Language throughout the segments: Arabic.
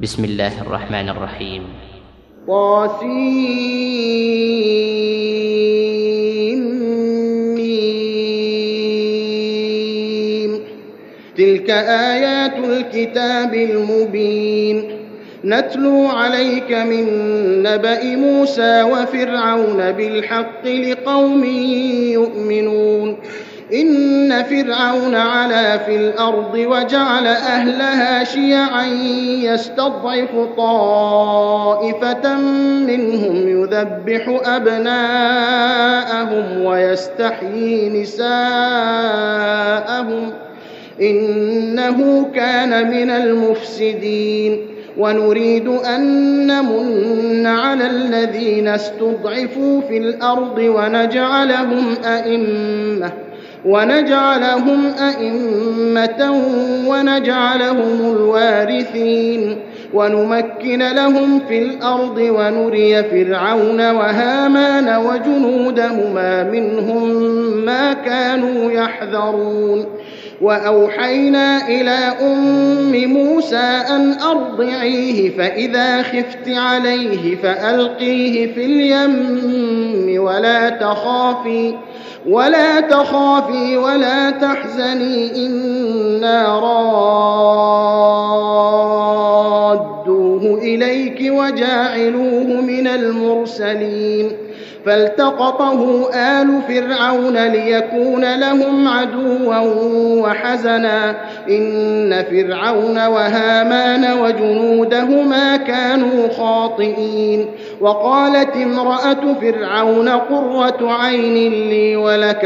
بسم الله الرحمن الرحيم. طاسيم. تلك آيات الكتاب المبين. نتلو عليك من نبأ موسى وفرعون بالحق لقوم يؤمنون. إن فرعون علا في الأرض وجعل أهلها شيعا يستضعف طائفة منهم يذبح أبناءهم ويستحيي نساءهم إنه كان من المفسدين. ونريد أن نمن على الذين استضعفوا في الأرض ونجعلهم أئمة ونجعلهم الوارثين ونمكن لهم في الأرض ونري فرعون وهامان وجنودهما منهم ما كانوا يحذرون. وأوحينا إلى أم موسى أن أرضعيه فإذا خفت عليه فألقيه في اليم ولا تخافي ولا تحزني إنا رادوه إليك وجاعلوه من المرسلين. فالتقطه آل فرعون ليكون لهم عدوا وحزنا إن فرعون وهامان وجنودهما كانوا خاطئين. وقالت امرأة فرعون قرة عين لي ولك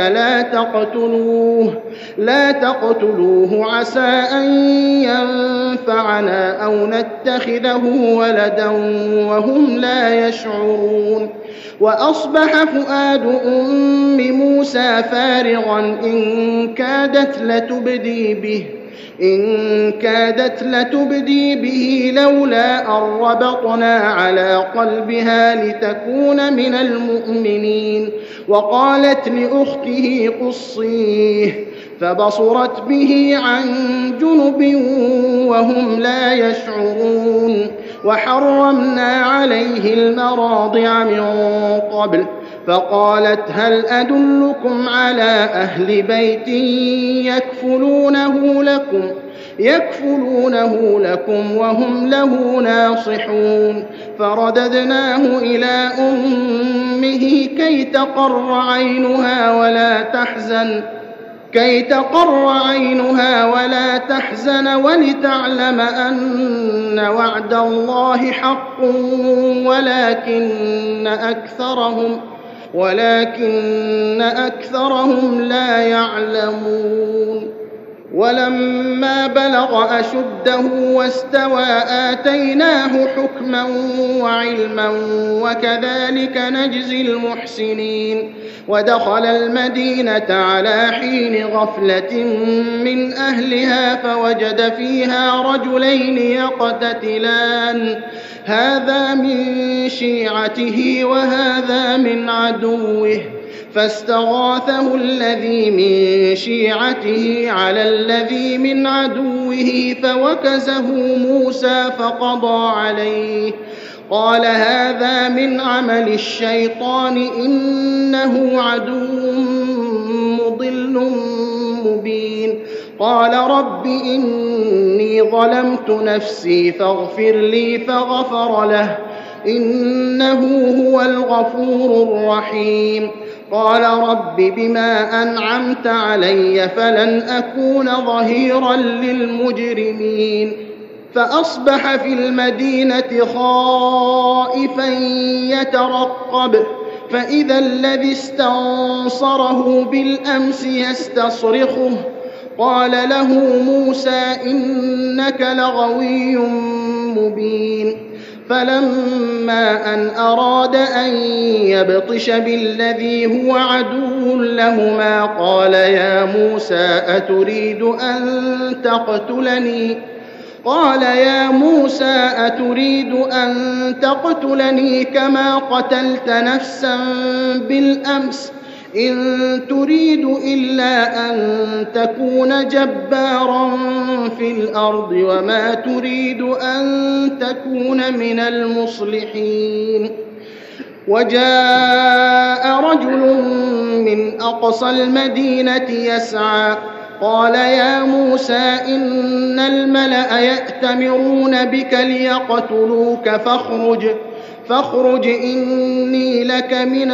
لا تقتلوه عسى أن ينفعنا أو نتخذه ولدا وهم لا يشعرون. وأصبح فؤاد أم موسى فارغا إن كادت لتبدي به لولا أن ربطنا على قلبها لتكون من المؤمنين. وقالت لأخته قصيه فبصرت به عن جنب وهم لا يشعرون. وحرمنا عليه المراضع من قبل فقالت هل أدلكم على أهل بيت يكفلونه لكم وهم له ناصحون. فرددناه إلى أمه كي تقر عينها ولا تحزن ولتعلم أن وعد الله حق ولكن أكثرهم لا يعلمون. ولما بلغ أشده واستوى آتيناه حكما وعلما وكذلك نجزي المحسنين. ودخل المدينة على حين غفلة من أهلها فوجد فيها رجلين يقتتلان هذا من شيعته وهذا من عدوه فاستغاثه الذي من شيعته على الذي من عدوه فوكزه موسى فقضى عليه. قال هذا من عمل الشيطان إنه عدو مضل مبين. قال رب إني ظلمت نفسي فاغفر لي فغفر له إنه هو الغفور الرحيم. قال رب بما أنعمت علي فلن أكون ظهيرا للمجرمين. فأصبح في المدينة خائفا يترقب فإذا الذي استنصره بالأمس يستصرخه قال له موسى إنك لغوي مبين. فلما أن أراد أن يبطش بالذي هو عدو لهما قال يا موسى أتريد أن تقتلني كما قتلت نفسا بالأمس إن تريد إلا أن تكون جبارا في الأرض وما تريد أن تكون من المصلحين. وجاء رجل من أقصى المدينة يسعى قال يا موسى إن الملأ يأتمرون بك ليقتلوك فاخرج إني لك من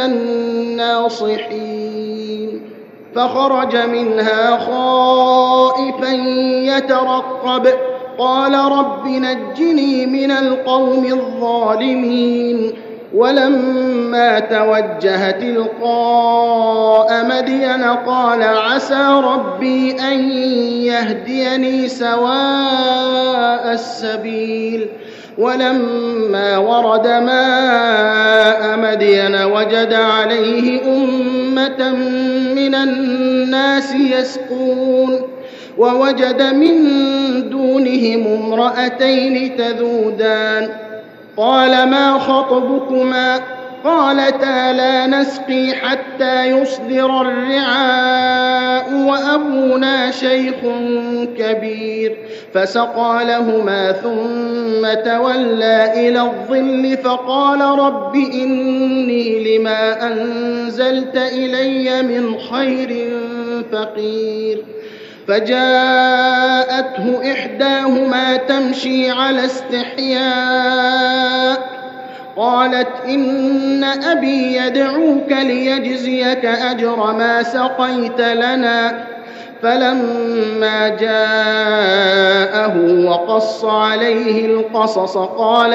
الناصحين. فخرج منها خائفا يترقب قال رب نجني من القوم الظالمين. ولما توجه تلقاء مدين قال عسى ربي أن يهديني سواء السبيل. ولما ورد ماء مدين وجد عليه أمة من الناس يسقون ووجد من دونهم امرأتين تذودان قال ما خطبكما قالتا لا نسقي حتى يصدر الرعاء وأبونا شيخ كبير. فسقى لهما ثم تولى إلى الظل فقال رب إني لما أنزلت إلي من خير فقير. فجاءته إحداهما تمشي على استحياء قالت إن أبي يدعوك ليجزيك أجر ما سقيت لنا. فلما جاءه وقص عليه القصص قال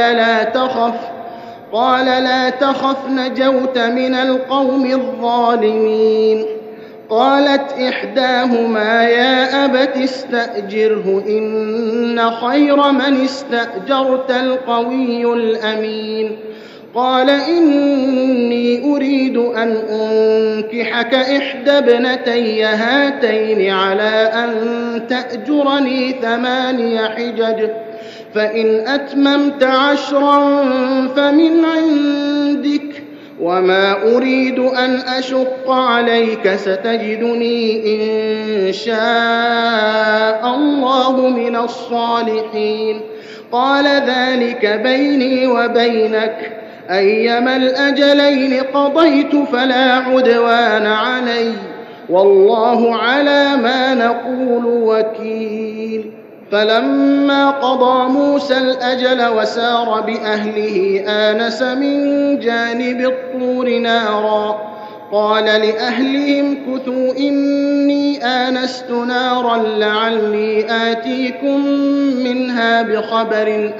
لا تخف نجوت من القوم الظالمين. قالت إحداهما يا أبت استأجره إن خير من استأجرت القوي الأمين. قال إني أريد أن أنكحك إحدى ابنتي هاتين على أن تأجرني 8 حجج فإن أتممت 10 فمن عندك وما أريد أن أشق عليك ستجدني إن شاء الله من الصالحين. قال ذلك بيني وبينك أيما الأجلين قضيت فلا عدوان علي والله على ما نقول وكيل. فلما قضى موسى الأجل وسار بأهله آنس من جانب الطور نارا قال لأهلهم كثوا إني آنست نارا لعلي آتيكم منها بخبر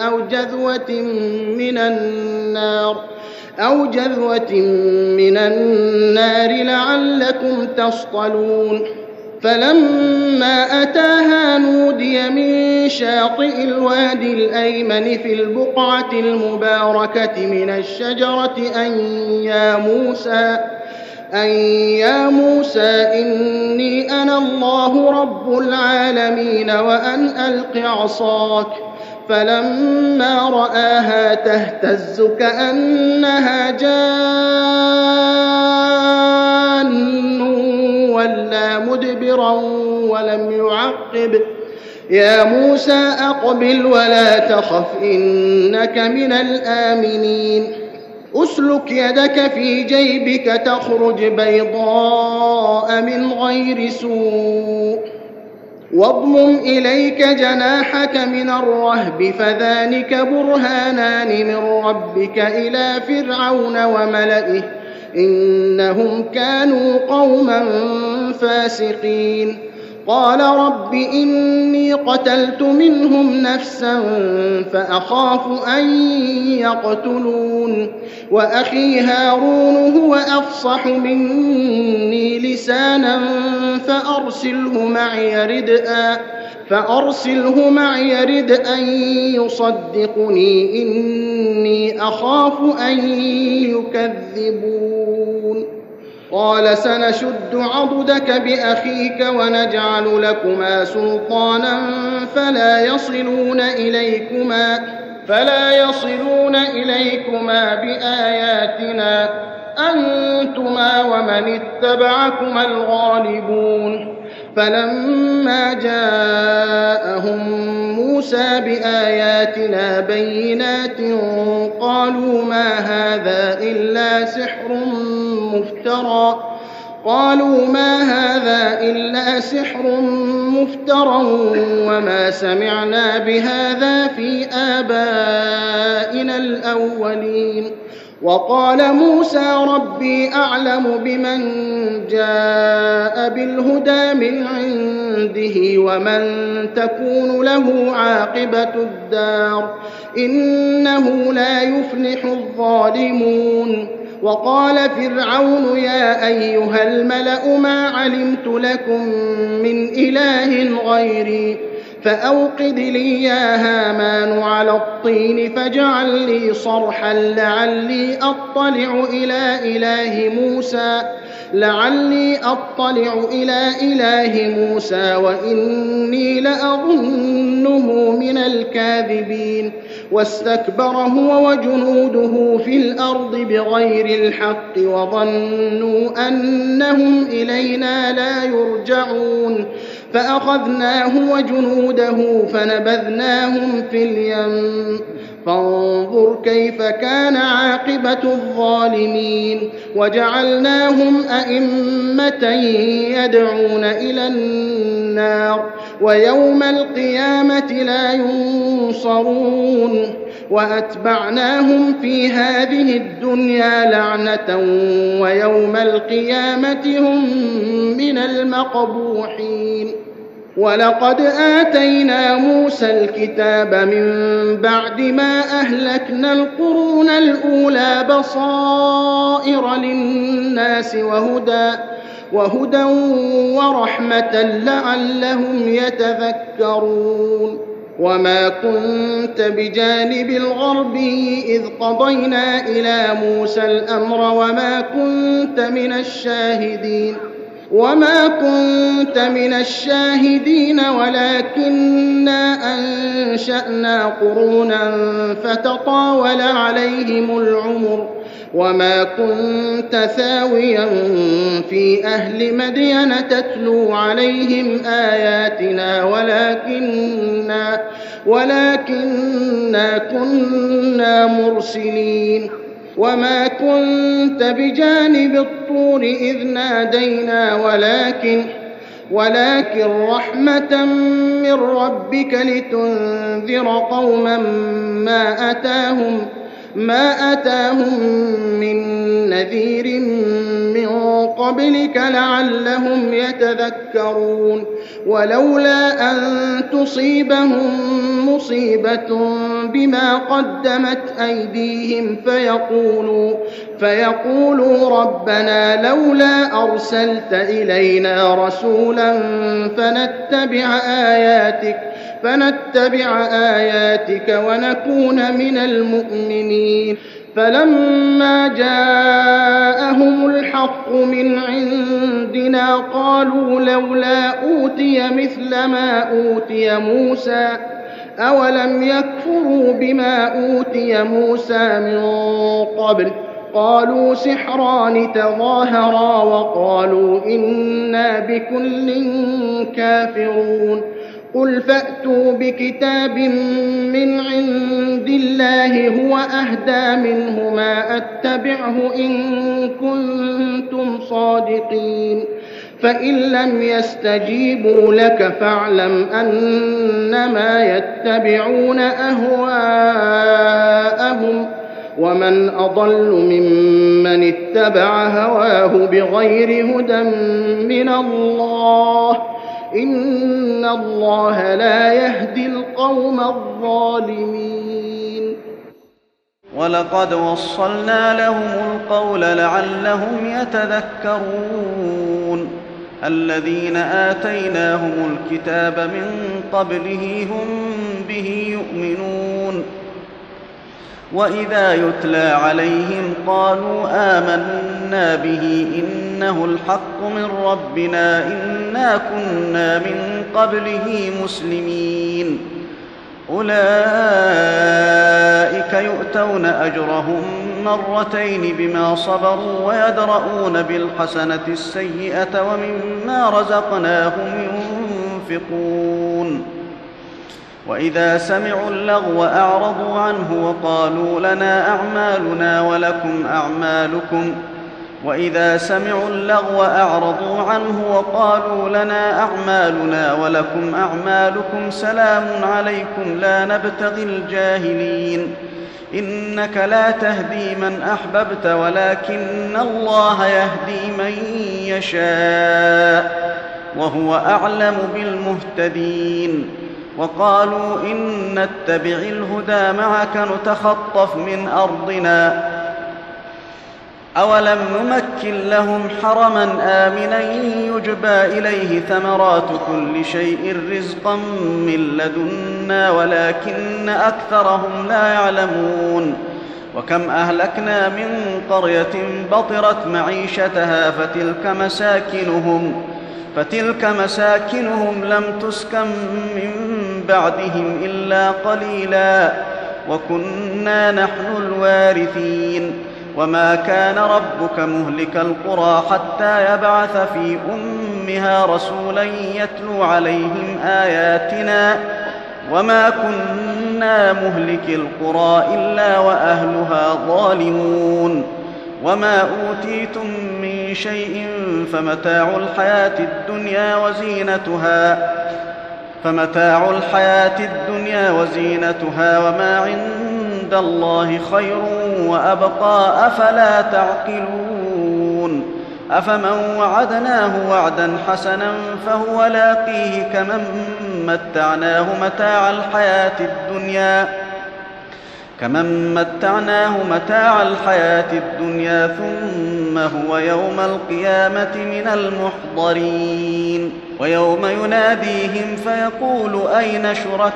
أو جذوة من النار لعلكم تصطلون. فلما أتاها نودي من شاطئ الوادي الأيمن في البقعة المباركة من الشجرة أن يا موسى إني أنا الله رب العالمين وأن ألق عصاك. فلما رآها تهتز كأنها جان ولا مدبرا ولم يعقب يا موسى أقبل ولا تخف إنك من الآمنين. أسلك يدك في جيبك تخرج بيضاء من غير سوء واضمم إليك جناحك من الرهب فذلك برهانان من ربك إلى فرعون وملئه إنهم كانوا قوما فاسقين. قال رب إني قتلت منهم نفسا فأخاف أن يقتلون وأخي هارون هو أفصح مني لسانا فأرسله معي رد أن يصدقني إني أخاف أن يكذبون. قال سنشد عضدك بأخيك ونجعل لكما سلطانا فلا يصلون إليكما بآياتنا أنتما ومن اتبعكما الغالبون فلما جاءهم موسى بآياتنا بينات قالوا ما هذا إلا سحر مفترى وما سمعنا بهذا في آبائنا الأولين وقال موسى ربي أعلم بمن جاء بالهدى من عنده ومن تكون له عاقبة الدار إنه لا يفلح الظالمون وقال فرعون يا أيها الملأ ما علمت لكم من إله غيري فأوقد لي يا هامان على الطين فاجعل لي صرحا لعلي أطلع إلى إله موسى وإني لأظنه من الكاذبين واستكبر هو وجنوده في الأرض بغير الحق وظنوا أنهم إلينا لا يرجعون فأخذناه وجنوده فنبذناهم في اليم فانظر كيف كان عاقبة الظالمين وجعلناهم أئمة يدعون إلى النار ويوم القيامة لا ينصرون وأتبعناهم في هذه الدنيا لعنة ويوم القيامة هم من المقبوحين ولقد آتينا موسى الكتاب من بعد ما أهلكنا القرون الأولى بصائر للناس وهدى ورحمة لعلهم يتذكرون وما كنت بجانب الغربي إذ قضينا إلى موسى الأمر وما كنت من الشاهدين ولكننا أنشأنا قرونا فتطاول عليهم العمر وما كنت ثاويا في أهل مدين تتلو عليهم آياتنا ولكننا كنا مرسلين وما كنت بجانب الطور إذ نادينا ولكن رحمة من ربك لتنذر قوما ما أتاهم من نذير من قبلك لعلهم يتذكرون ولولا أن تصيبهم مصيبة بما قدمت أيديهم فيقولوا ربنا لولا أرسلت إلينا رسولا فنتبع آياتك ونكون من المؤمنين فلما جاءهم الحق من عندنا قالوا لولا أوتي مثل ما أوتي موسى أولم يكفروا بما أوتي موسى من قبل قالوا سحران تظاهرا وقالوا إنا بكل كافرون قل فأتوا بكتاب من عند الله هو أهدى منهما أتبعه إن كنتم صادقين فإن لم يستجيبوا لك فاعلم أنما يتبعون أهواءهم ومن أضل ممن اتبع هواه بغير هدى من الله إن الله لا يهدي القوم الظالمين ولقد وصلنا لهم القول لعلهم يتذكرون الذين آتيناهم الكتاب من قبله هم به يؤمنون وإذا يتلى عليهم قالوا آمنا به إنه الحق من ربنا إنا كنا من قبله مسلمين أولئك يؤتون يؤتون أجرهم مرتين بما صبروا ويدرؤون بالحسنة السيئة ومما رزقناهم ينفقون. وإذا سمعوا اللغو أعرضوا عنه وقالوا لنا أعمالنا ولكم أعمالكم سلام عليكم لا نبتغي الجاهلين. إنك لا تهدي من أحببت ولكن الله يهدي من يشاء وهو أعلم بالمهتدين. وقالوا إن نتبع الهدى معك نتخطف من أرضنا أولم نمكن لهم حرما آمنا يجبى إليه ثمرات كل شيء رزقا من لدنا ولكن أكثرهم لا يعلمون. وكم أهلكنا من قرية بطرت معيشتها فتلك مساكنهم لم تسكن من بعدهم إلا قليلا وكنا نحن الوارثين. وما كان ربك مهلك القرى حتى يبعث في أمها رسولا يتلو عليهم آياتنا وما كنا مهلك القرى إلا وأهلها ظالمون. وما أوتيتم من شيء فمتاع الحياة الدنيا وزينتها وما عند الله خير وأبقى أفلا تعقلون. أفمن وعدناه وعدا حسنا فهو لاقيه كمن متعناه متاع الحياة الدنيا ثم هو يوم القيامة من المحضرين. ويوم يناديهم فيقول أين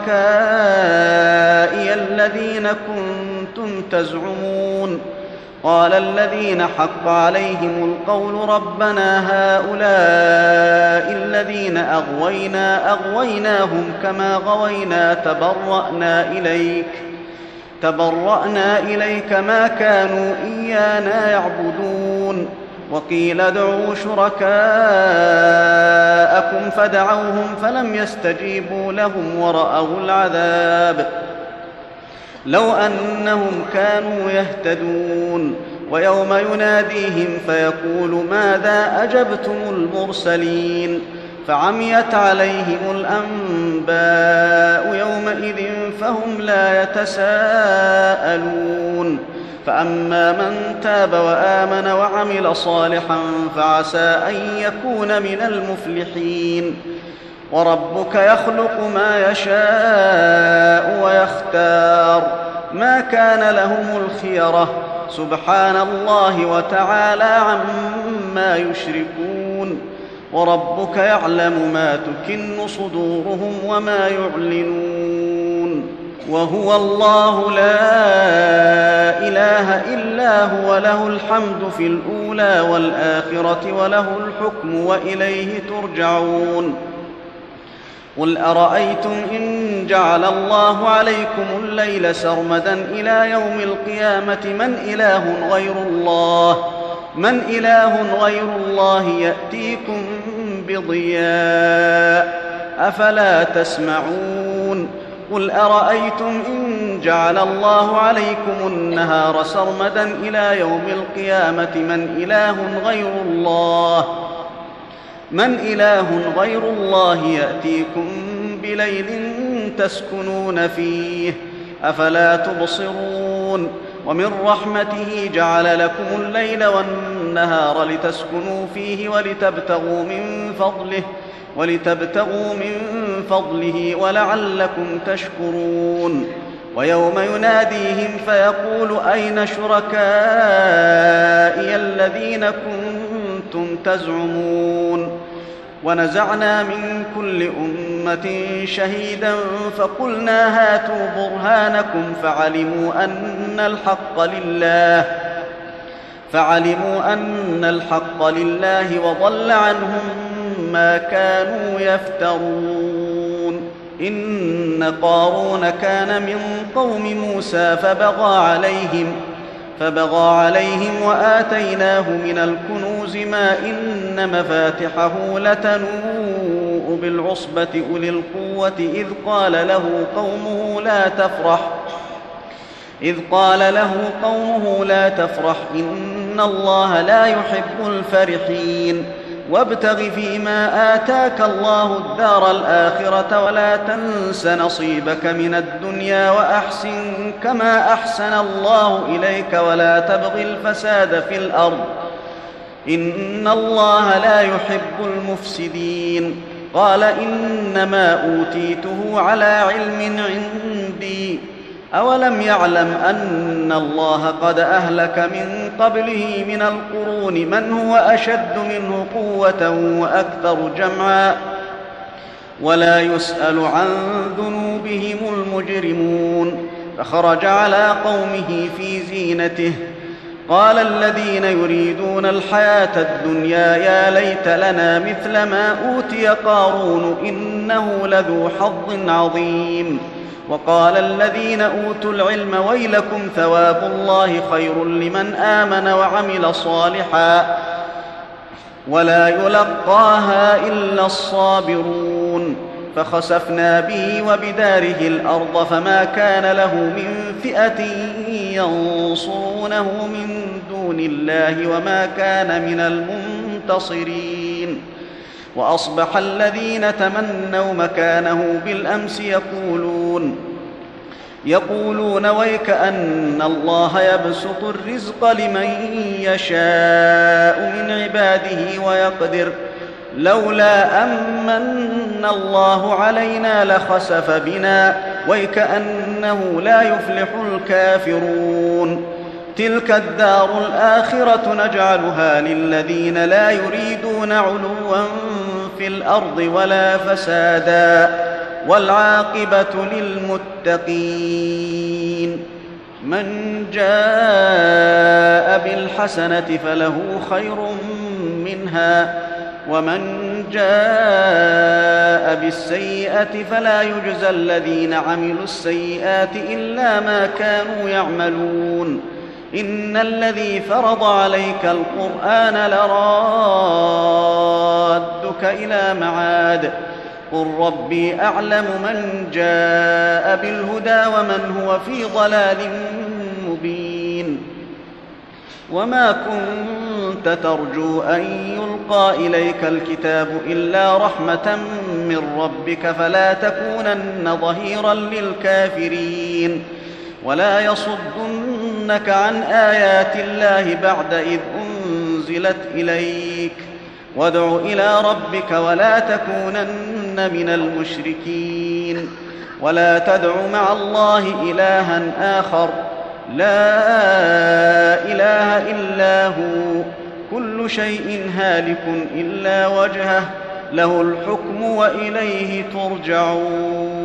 شركائي الذين كنتم تزعمون؟ قال الذين حق عليهم القول ربنا هؤلاء الذين أغويناهم كما غوينا تبرأنا إليك ما كانوا إيانا يعبدون. وقيل ادعوا شركاءكم فدعوهم فلم يستجيبوا لهم ورأوا العذاب لو أنهم كانوا يهتدون. ويوم يناديهم فيقول ماذا أجبتم المرسلين؟ فعميت عليهم الأنباء يومئذ فهم لا يتساءلون. فأما من تاب وآمن وعمل صالحا فعسى أن يكون من المفلحين. وربك يخلق ما يشاء ويختار ما كان لهم الخيرة سبحان الله وتعالى عما يشركون. وربك يعلم ما تكن صدورهم وما يعلنون. وهو الله لا إله إلا هو له الحمد في الأولى والآخرة وله الحكم وإليه ترجعون. قل أرأيتم إن جعل الله عليكم الليل سرمدا إلى يوم القيامة من إله غير الله يأتيكم بضياء أفلا تسمعون؟ قل أرأيتم إن جعل الله عليكم النهار سرمدا إلى يوم القيامة من إله غير الله يأتيكم بليل تسكنون فيه أفلا تبصرون؟ ومن رحمته جعل لكم الليل والنهار لتسكنوا فيه ولتبتغوا من فضله ولعلكم تشكرون. ويوم يناديهم فيقول أين شركائي الذين كنتم تزعمون؟ ونزعنا من كل أمة شهيدا فقلنا هاتوا برهانكم فعلموا أن الحق لله وضل عنهم ما كانوا يفترون. إن قارون كان من قوم موسى فبغى عليهم وآتيناه من الكنوز ما إن مفاتحه لتنوء بالعصبة أولي القوة إذ قال له قومه لا تفرح إن الله لا يحب الفرحين وابتغ فيما آتاك الله الدار الآخرة ولا تنس نصيبك من الدنيا وأحسن كما أحسن الله إليك ولا تبغ الفساد في الأرض إن الله لا يحب المفسدين قال إنما أوتيته على علم عندي أولم يعلم أن الله قد أهلك من قبله من القرون من هو أشد منه قوة وأكثر جمعا ولا يسأل عن ذنوبهم المجرمون فخرج على قومه في زينته قال الذين يريدون الحياة الدنيا يا ليت لنا مثل ما أوتي قارون إنه لذو حظ عظيم وقال الذين أوتوا العلم ويلكم ثواب الله خير لمن آمن وعمل صالحا ولا يلقاها إلا الصابرون فخسفنا به وبداره الأرض فما كان له من فئة ينصرونه من دون الله وما كان من المنتصرين وأصبح الذين تمنوا مكانه بالأمس يقولون ويك أن الله يبسط الرزق لمن يشاء من عباده ويقدر لولا أمن الله علينا لخسف بنا ويكأنه لا يفلح الكافرون تلك الدار الآخرة نجعلها للذين لا يريدون علوا في الأرض ولا فسادا والعاقبة للمتقين من جاء بالحسنة فله خير منها ومن جاء بالسيئة فلا يجزى الذين عملوا السيئات إلا ما كانوا يعملون إن الذي فرض عليك القرآن لرادك إلى معاد قل ربي أعلم من جاء بالهدى ومن هو في ضلال مبين وما كنت ترجو أن يلقى إليك الكتاب إلا رحمة من ربك فلا تكونن ظهيرا للكافرين ولا يصدنك عن آيات الله بعد إذ أنزلت إليك وادع إلى ربك ولا تكونن من المشركين ولا تدع مع الله إلها آخر لا إله إلا هو كل شيء هالك إلا وجهه له الحكم وإليه ترجعون